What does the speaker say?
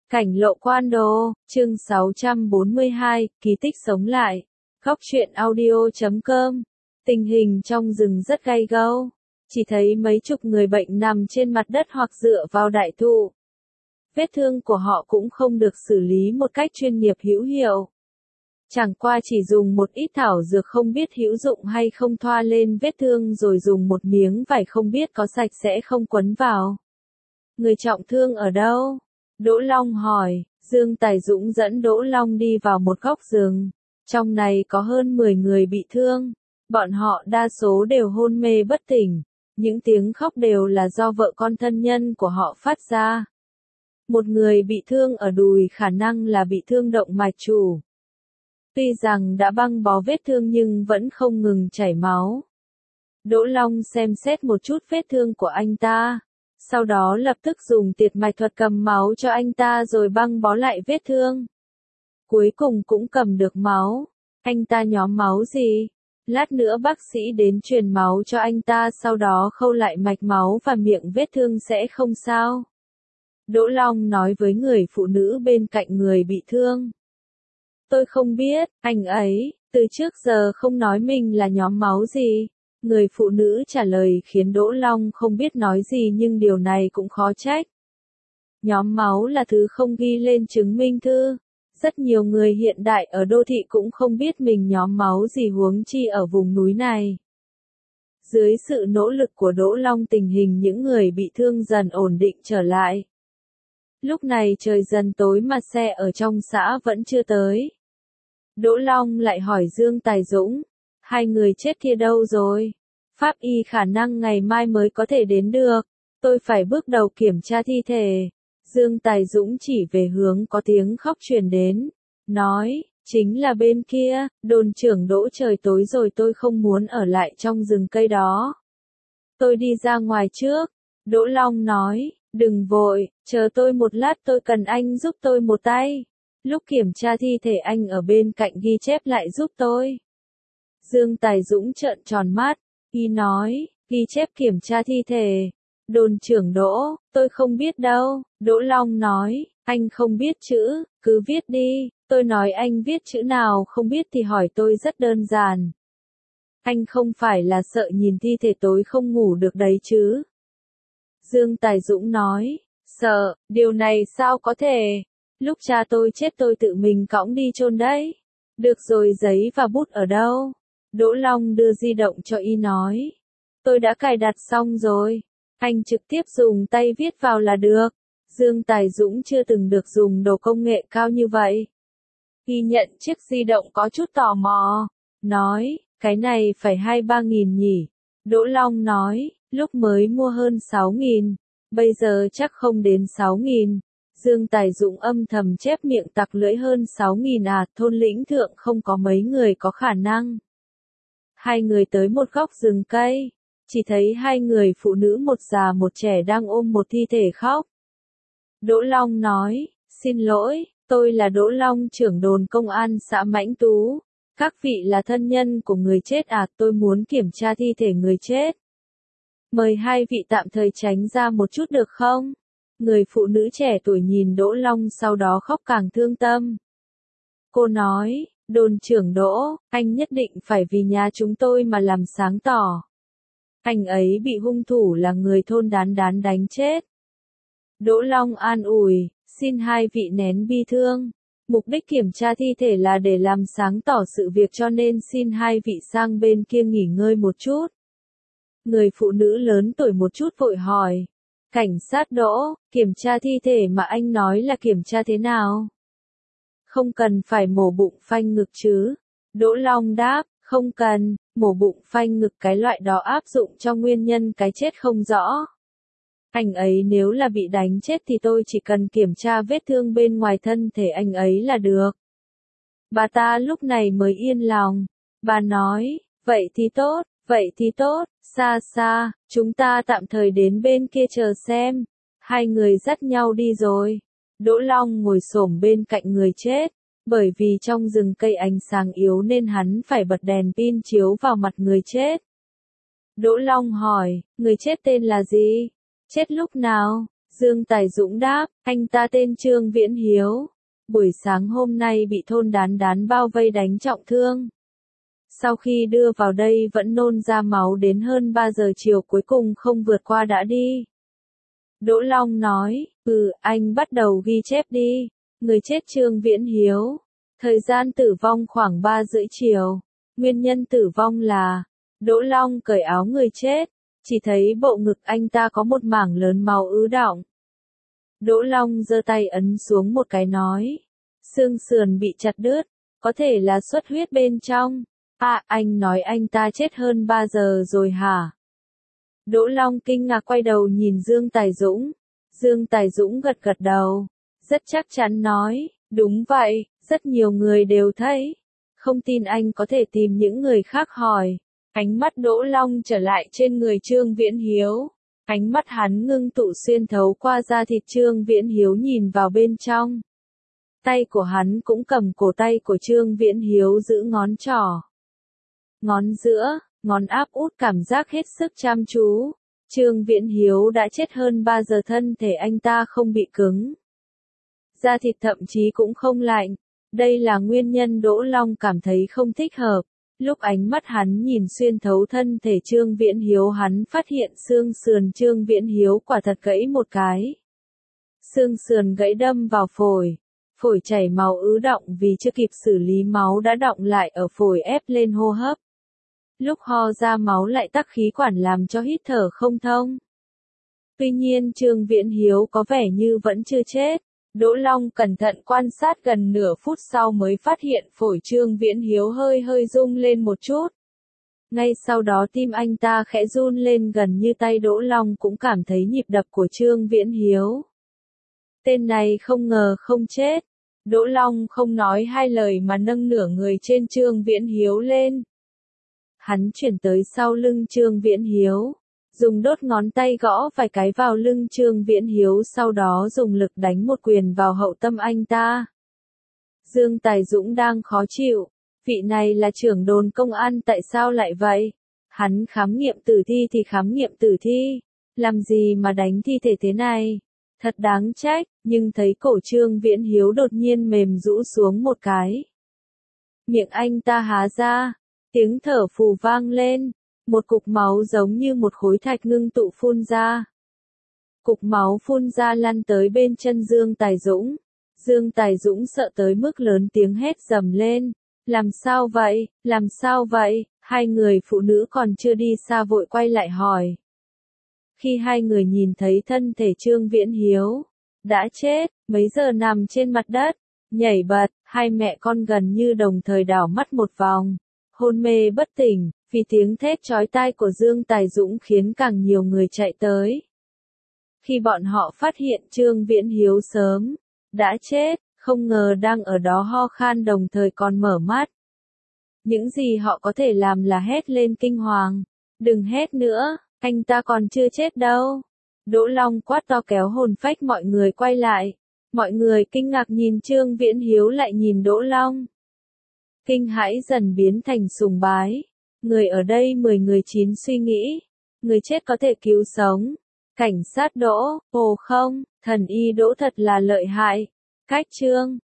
Cảnh lộ quan đồ, chương 642, kỳ tích sống lại. Góc truyện audio.com. Tình hình trong rừng rất gay go. Chỉ thấy mấy chục người bệnh nằm trên mặt đất hoặc dựa vào đại thụ. Vết thương của họ cũng không được xử lý một cách chuyên nghiệp hữu hiệu. Chẳng qua chỉ dùng một ít thảo dược không biết hữu dụng hay không thoa lên vết thương rồi dùng một miếng vải không biết có sạch sẽ không quấn vào. Người trọng thương ở đâu? Đỗ Long hỏi. Dương Tài Dũng dẫn Đỗ Long đi vào một góc rừng. Trong này có hơn 10 người bị thương. Bọn họ đa số đều hôn mê bất tỉnh. Những tiếng khóc đều là do vợ con thân nhân của họ phát ra. Một người bị thương ở đùi khả năng là bị thương động mạch chủ. Tuy rằng đã băng bó vết thương nhưng vẫn không ngừng chảy máu. Đỗ Long xem xét một chút vết thương của anh ta. Sau đó lập tức dùng tiệt mạch thuật cầm máu cho anh ta rồi băng bó lại vết thương. Cuối cùng cũng cầm được máu. Anh ta nhóm máu gì? Lát nữa bác sĩ đến truyền máu cho anh ta sau đó khâu lại mạch máu và miệng vết thương sẽ không sao. Đỗ Long nói với người phụ nữ bên cạnh người bị thương. Tôi không biết, anh ấy, từ trước giờ không nói mình là nhóm máu gì. Người phụ nữ trả lời khiến Đỗ Long không biết nói gì nhưng điều này cũng khó trách. Nhóm máu là thứ không ghi lên chứng minh thư. Rất nhiều người hiện đại ở đô thị cũng không biết mình nhóm máu gì huống chi ở vùng núi này. Dưới sự nỗ lực của Đỗ Long tình hình những người bị thương dần ổn định trở lại. Lúc này trời dần tối mà xe ở trong xã vẫn chưa tới. Đỗ Long lại hỏi Dương Tài Dũng. Hai người chết kia đâu rồi? Pháp y khả năng ngày mai mới có thể đến được. Tôi phải bước đầu kiểm tra thi thể. Dương Tài Dũng chỉ về hướng có tiếng khóc truyền đến. Nói, chính là bên kia, đồn trưởng Đỗ trời tối rồi tôi không muốn ở lại trong rừng cây đó. Tôi đi ra ngoài trước. Đỗ Long nói, đừng vội, chờ tôi một lát tôi cần anh giúp tôi một tay. Lúc kiểm tra thi thể anh ở bên cạnh ghi chép lại giúp tôi. Dương Tài Dũng trợn tròn mắt, y nói, ghi chép kiểm tra thi thể. Đồn trưởng Đỗ, tôi không biết đâu. Đỗ Long nói, anh không biết chữ, cứ viết đi. Tôi nói anh viết chữ nào không biết thì hỏi tôi rất đơn giản. Anh không phải là sợ nhìn thi thể tối không ngủ được đấy chứ? Dương Tài Dũng nói, sợ, điều này sao có thể? Lúc cha tôi chết tôi tự mình cõng đi chôn đấy. Được rồi, giấy và bút ở đâu? Đỗ Long đưa di động cho y nói. Tôi đã cài đặt xong rồi. Anh trực tiếp dùng tay viết vào là được. Dương Tài Dũng chưa từng được dùng đồ công nghệ cao như vậy. Y nhận chiếc di động có chút tò mò. Nói, cái này phải 2-3 nghìn nhỉ? Đỗ Long nói, lúc mới mua hơn 6 nghìn. Bây giờ chắc không đến 6 nghìn. Dương Tài Dũng âm thầm chép miệng tặc lưỡi hơn 6 nghìn à, thôn lĩnh thượng không có mấy người có khả năng. Hai người tới một góc rừng cây. Chỉ thấy hai người phụ nữ một già một trẻ đang ôm một thi thể khóc. Đỗ Long nói, xin lỗi, tôi là Đỗ Long trưởng đồn công an xã Mãnh Tú. Các vị là thân nhân của người chết à, tôi muốn kiểm tra thi thể người chết. Mời hai vị tạm thời tránh ra một chút được không? Người phụ nữ trẻ tuổi nhìn Đỗ Long sau đó khóc càng thương tâm. Cô nói, đồn trưởng Đỗ, anh nhất định phải vì nhà chúng tôi mà làm sáng tỏ. Anh ấy bị hung thủ là người thôn Đán Đán đánh chết. Đỗ Long an ủi, xin hai vị nén bi thương. Mục đích kiểm tra thi thể là để làm sáng tỏ sự việc cho nên xin hai vị sang bên kia nghỉ ngơi một chút. Người phụ nữ lớn tuổi một chút vội hỏi. Cảnh sát Đỗ, kiểm tra thi thể mà anh nói là kiểm tra thế nào? Không cần phải mổ bụng phanh ngực chứ? Đỗ Long đáp, không cần, mổ bụng phanh ngực cái loại đó áp dụng cho nguyên nhân cái chết không rõ. Anh ấy nếu là bị đánh chết thì tôi chỉ cần kiểm tra vết thương bên ngoài thân thể anh ấy là được. Bà ta lúc này mới yên lòng. Bà nói, vậy thì tốt, xa xa, chúng ta tạm thời đến bên kia chờ xem. Hai người dắt nhau đi rồi. Đỗ Long ngồi xổm bên cạnh người chết. Bởi vì trong rừng cây ánh sáng yếu nên hắn phải bật đèn pin chiếu vào mặt người chết. Đỗ Long hỏi, người chết tên là gì? Chết lúc nào? Dương Tài Dũng đáp, anh ta tên Trương Viễn Hiếu. Buổi sáng hôm nay bị thôn Đán Đán bao vây đánh trọng thương. Sau khi đưa vào đây vẫn nôn ra máu đến hơn 3 giờ chiều cuối cùng không vượt qua đã đi. Đỗ Long nói, anh bắt đầu ghi chép đi. Người chết Trương Viễn Hiếu. Thời gian tử vong khoảng 3:30 chiều. Nguyên nhân tử vong là, Đỗ Long cởi áo người chết. Chỉ thấy bộ ngực anh ta có một mảng lớn máu ứ đọng. Đỗ Long giơ tay ấn xuống một cái nói. Xương sườn bị chặt đứt, có thể là xuất huyết bên trong. Anh nói anh ta chết hơn 3 giờ rồi hả? Đỗ Long kinh ngạc quay đầu nhìn Dương Tài Dũng. Dương Tài Dũng gật gật đầu. Rất chắc chắn nói, đúng vậy, rất nhiều người đều thấy. Không tin anh có thể tìm những người khác hỏi. Ánh mắt Đỗ Long trở lại trên người Trương Viễn Hiếu. Ánh mắt hắn ngưng tụ xuyên thấu qua da thịt Trương Viễn Hiếu nhìn vào bên trong. Tay của hắn cũng cầm cổ tay của Trương Viễn Hiếu giữ ngón trỏ. Ngón giữa, ngón áp út cảm giác hết sức chăm chú. Trương Viễn Hiếu đã chết hơn 3 giờ thân thể anh ta không bị cứng. Da thịt thậm chí cũng không lạnh. Đây là nguyên nhân Đỗ Long cảm thấy không thích hợp. Lúc ánh mắt hắn nhìn xuyên thấu thân thể Trương Viễn Hiếu hắn phát hiện xương sườn Trương Viễn Hiếu quả thật gãy một cái. Xương sườn gãy đâm vào phổi. Phổi chảy máu ứ đọng vì chưa kịp xử lý máu đã đọng lại ở phổi ép lên hô hấp. Lúc ho ra máu lại tắc khí quản làm cho hít thở không thông. Tuy nhiên Trương Viễn Hiếu có vẻ như vẫn chưa chết. Đỗ Long cẩn thận quan sát gần nửa phút sau mới phát hiện phổi Trương Viễn Hiếu hơi rung lên một chút. Ngay sau đó tim anh ta khẽ run lên gần như tay Đỗ Long cũng cảm thấy nhịp đập của Trương Viễn Hiếu. Tên này không ngờ không chết. Đỗ Long không nói hai lời mà nâng nửa người trên Trương Viễn Hiếu lên. Hắn chuyển tới sau lưng Trương Viễn Hiếu. Dùng đốt ngón tay gõ vài cái vào lưng Trương Viễn Hiếu sau đó dùng lực đánh một quyền vào hậu tâm anh ta. Dương Tài Dũng đang khó chịu. Vị này là trưởng đồn công an tại sao lại vậy? Hắn khám nghiệm tử thi thì khám nghiệm tử thi. Làm gì mà đánh thi thể thế này? Thật đáng trách, nhưng thấy cổ Trương Viễn Hiếu đột nhiên mềm rũ xuống một cái. Miệng anh ta há ra. Tiếng thở phù vang lên. Một cục máu giống như một khối thạch ngưng tụ phun ra. Cục máu phun ra lăn tới bên chân Dương Tài Dũng. Dương Tài Dũng sợ tới mức lớn tiếng hét dầm lên. Làm sao vậy? Làm sao vậy? Hai người phụ nữ còn chưa đi xa vội quay lại hỏi. Khi hai người nhìn thấy thân thể Trương Viễn Hiếu đã chết, mấy giờ nằm trên mặt đất, nhảy bật, hai mẹ con gần như đồng thời đảo mắt một vòng, hôn mê bất tỉnh. Vì tiếng thét chói tai của Dương Tài Dũng khiến càng nhiều người chạy tới. Khi bọn họ phát hiện Trương Viễn Hiếu sớm đã chết, không ngờ đang ở đó ho khan đồng thời còn mở mắt. Những gì họ có thể làm là hét lên kinh hoàng. Đừng hét nữa, anh ta còn chưa chết đâu. Đỗ Long quát to kéo hồn phách mọi người quay lại. Mọi người kinh ngạc nhìn Trương Viễn Hiếu lại nhìn Đỗ Long. Kinh hãi dần biến thành sùng bái. Người ở đây 10 người 9 suy nghĩ. Người chết có thể cứu sống. Cảnh sát Đỗ, ồ không, thần y Đỗ thật là lợi hại. Cách Trương